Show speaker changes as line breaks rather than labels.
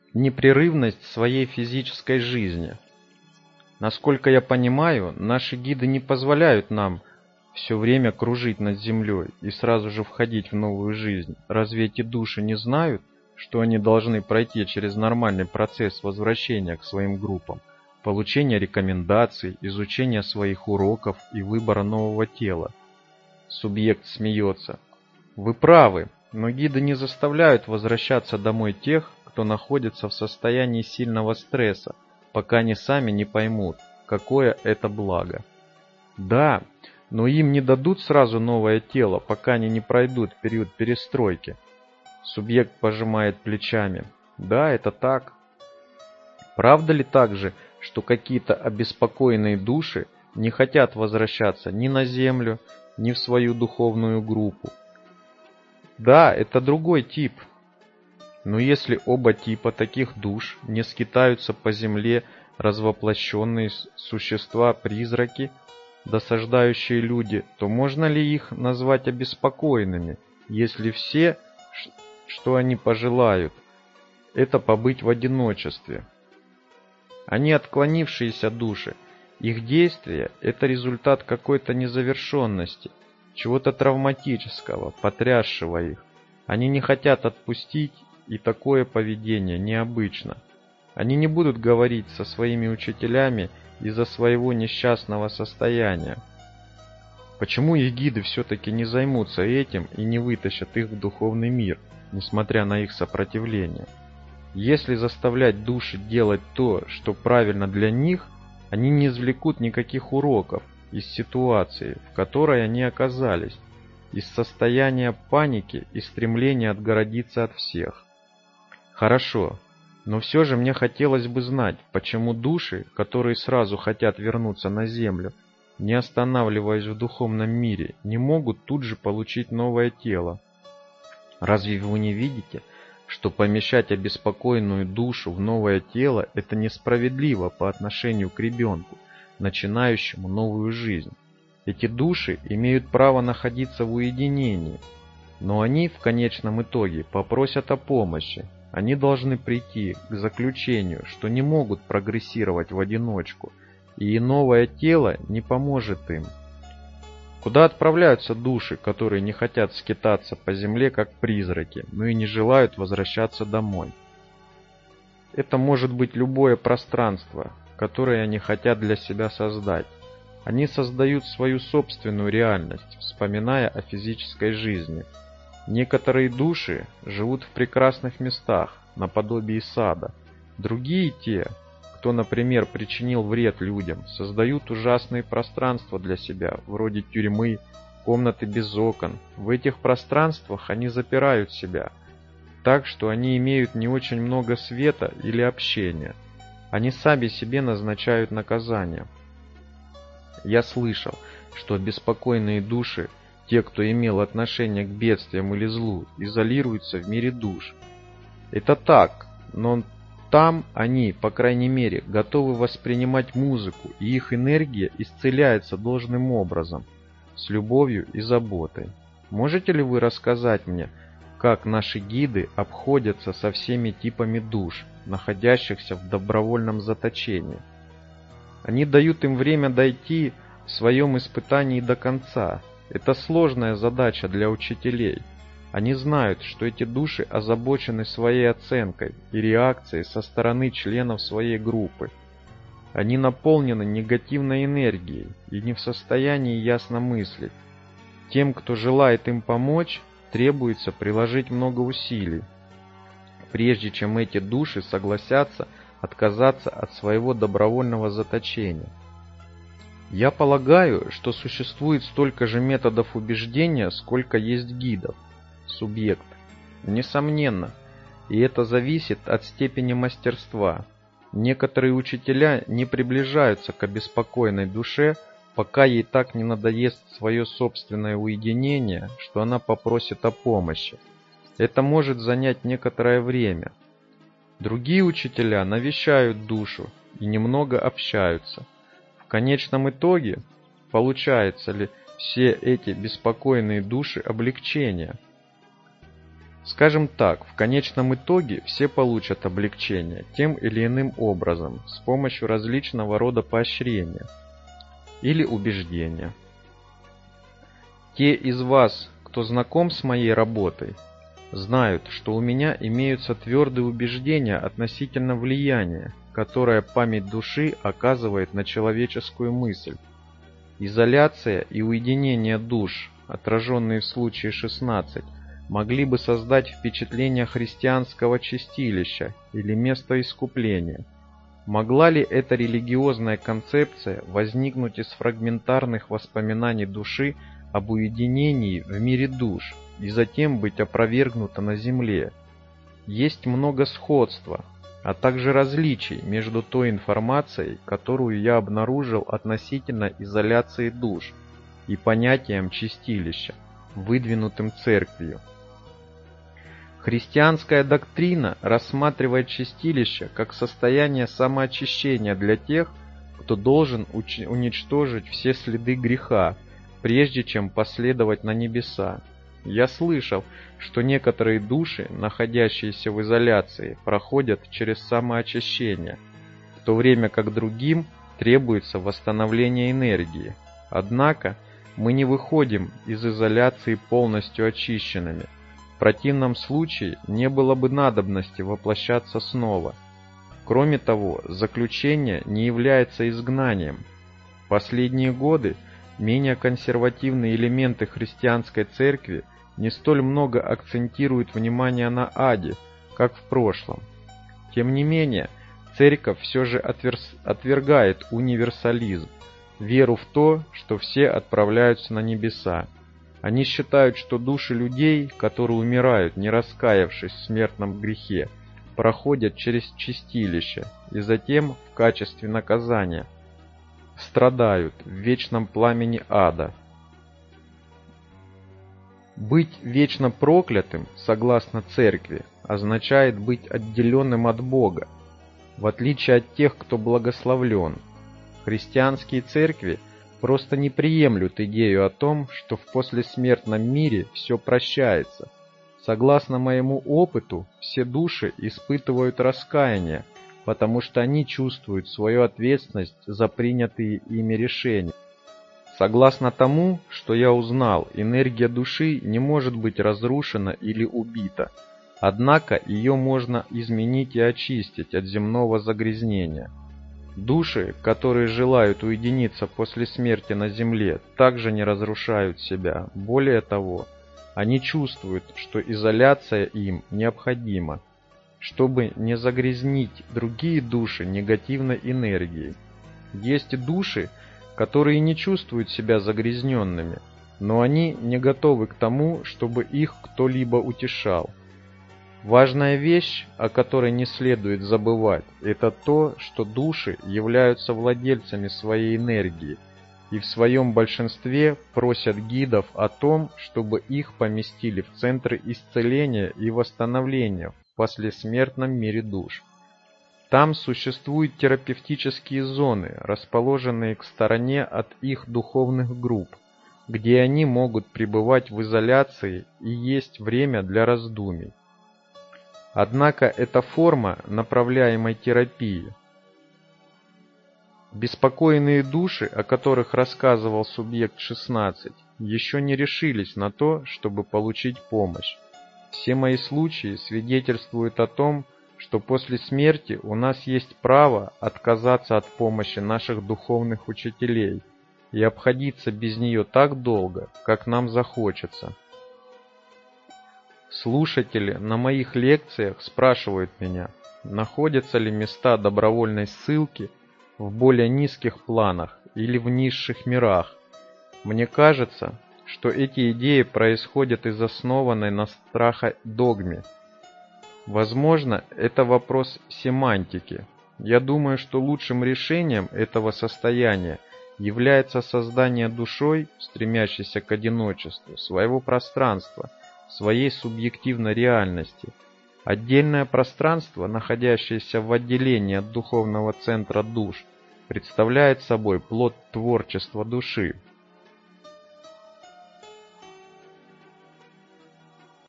непрерывность своей физической жизни. Насколько я понимаю, наши гиды не позволяют нам все время кружить над землей и сразу же входить в новую жизнь. Разве эти души не знают, что они должны пройти через нормальный процесс возвращения к своим группам, получения рекомендаций, изучения своих уроков и выбора нового тела? Субъект смеется. Вы правы, но гиды не заставляют возвращаться домой тех, кто находится в состоянии сильного стресса, пока они сами не поймут, какое это благо. Да, но им не дадут сразу новое тело, пока они не пройдут период перестройки. Субъект пожимает плечами. Да, это так. Правда ли также, что какие-то обеспокоенные души не хотят возвращаться ни на Землю, ни в свою духовную группу? Да, это другой тип. Но если оба типа таких душ не скитаются по земле развоплощенные существа-призраки, досаждающие люди, то можно ли их назвать обеспокоенными, если все, что они пожелают, это побыть в одиночестве? Они отклонившиеся души. Их действия – это результат какой-то незавершенности, чего-то травматического, потрясшего их. Они не хотят отпустить, и такое поведение необычно. Они не будут говорить со своими учителями из-за своего несчастного состояния. Почему их гиды все-таки не займутся этим и не вытащат их в духовный мир, несмотря на их сопротивление? Если заставлять души делать то, что правильно для них, они не извлекут никаких уроков из ситуации, в которой они оказались, из состояния паники и стремления отгородиться от всех. Хорошо, но все же мне хотелось бы знать, почему души, которые сразу хотят вернуться на Землю, не останавливаясь в духовном мире, не могут тут же получить новое тело. Разве вы не видите, что помещать обеспокоенную душу в новое тело – это несправедливо по отношению к ребенку, начинающему новую жизнь? Эти души имеют право находиться в уединении, но они в конечном итоге попросят о помощи. Они должны прийти к заключению, что не могут прогрессировать в одиночку, и новое тело не поможет им. Куда отправляются души, которые не хотят скитаться по земле как призраки, но и не желают возвращаться домой? Это может быть любое пространство, которое они хотят для себя создать. Они создают свою собственную реальность, вспоминая о физической жизни. Некоторые души живут в прекрасных местах, наподобие сада. Другие те, кто, например, причинил вред людям, создают ужасные пространства для себя, вроде тюрьмы, комнаты без окон. В этих пространствах они запирают себя, так что они имеют не очень много света или общения. Они сами себе назначают наказание. Я слышал, что обеспокоенные души, те, кто имел отношение к бедствиям или злу, изолируются в мире душ. Это так, но там они, по крайней мере, готовы воспринимать музыку, и их энергия исцеляется должным образом, с любовью и заботой. Можете ли вы рассказать мне, как наши гиды обходятся со всеми типами душ, находящихся в добровольном заточении? Они дают им время дойти в своем испытании до конца. Это сложная задача для учителей. Они знают, что эти души озабочены своей оценкой и реакцией со стороны членов своей группы. Они наполнены негативной энергией и не в состоянии ясно мыслить. Тем, кто желает им помочь, требуется приложить много усилий, прежде чем эти души согласятся отказаться от своего добровольного заточения. Я полагаю, что существует столько же методов убеждения, сколько есть гидов. Субъект. Несомненно, и это зависит от степени мастерства. Некоторые учителя не приближаются к обеспокоенной душе, пока ей так не надоест свое собственное уединение, что она попросит о помощи. Это может занять некоторое время. Другие учителя навещают душу и немного общаются. В конечном итоге, получается ли все эти беспокойные души облегчения? Скажем так, в конечном итоге все получат облегчение тем или иным образом с помощью различного рода поощрения или убеждения. Те из вас, кто знаком с моей работой, знают, что у меня имеются твердые убеждения относительно влияния, которое память души оказывает на человеческую мысль. Изоляция и уединение душ, отраженные в случае 16, могли бы создать впечатление христианского чистилища или места искупления. Могла ли эта религиозная концепция возникнуть из фрагментарных воспоминаний души об уединении в мире душ и затем быть опровергнута на земле? Есть много сходства, а также различий между той информацией, которую я обнаружил относительно изоляции душ, и понятием чистилища, выдвинутым Церковью. Христианская доктрина рассматривает чистилище как состояние самоочищения для тех, кто должен уничтожить все следы греха, прежде чем последовать на небеса. Я слышал, что некоторые души, находящиеся в изоляции, проходят через самоочищение, в то время как другим требуется восстановление энергии. Однако мы не выходим из изоляции полностью очищенными. В противном случае не было бы надобности воплощаться снова. Кроме того, заключение не является изгнанием. В последние годы менее консервативные элементы христианской церкви не столь много акцентируют внимание на аде, как в прошлом. Тем не менее, церковь все же отвергает универсализм, веру в то, что все отправляются на небеса. Они считают, что души людей, которые умирают, не раскаявшись в смертном грехе, проходят через чистилище и затем, в качестве наказания, страдают в вечном пламени ада. Быть вечно проклятым, согласно Церкви, означает быть отделенным от Бога, в отличие от тех, кто благословлен. Христианские церкви просто не приемлют идею о том, что в послесмертном мире все прощается. Согласно моему опыту, все души испытывают раскаяние, потому что они чувствуют свою ответственность за принятые ими решения. Согласно тому, что я узнал, энергия души не может быть разрушена или убита, однако ее можно изменить и очистить от земного загрязнения. Души, которые желают уединиться после смерти на земле, также не разрушают себя. Более того, они чувствуют, что изоляция им необходима, чтобы не загрязнить другие души негативной энергией. Есть души, которые не чувствуют себя загрязненными, но они не готовы к тому, чтобы их кто-либо утешал. Важная вещь, о которой не следует забывать, это то, что души являются владельцами своей энергии и в своем большинстве просят гидов о том, чтобы их поместили в центры исцеления и восстановления в послесмертном мире душ. Там существуют терапевтические зоны, расположенные к стороне от их духовных групп, где они могут пребывать в изоляции и есть время для раздумий. Однако это форма направляемой терапии. Беспокойные души, о которых рассказывал субъект 16, еще не решились на то, чтобы получить помощь. Все мои случаи свидетельствуют о том, что после смерти у нас есть право отказаться от помощи наших духовных учителей и обходиться без нее так долго, как нам захочется. Слушатели на моих лекциях спрашивают меня, находятся ли места добровольной ссылки в более низких планах или в низших мирах. Мне кажется, что эти идеи происходят из основанной на страхе догме. Возможно, это вопрос семантики. Я думаю, что лучшим решением этого состояния является создание душой, стремящейся к одиночеству, своего пространства, своей субъективной реальности. Отдельное пространство, находящееся в отделении от духовного центра душ, представляет собой плод творчества души.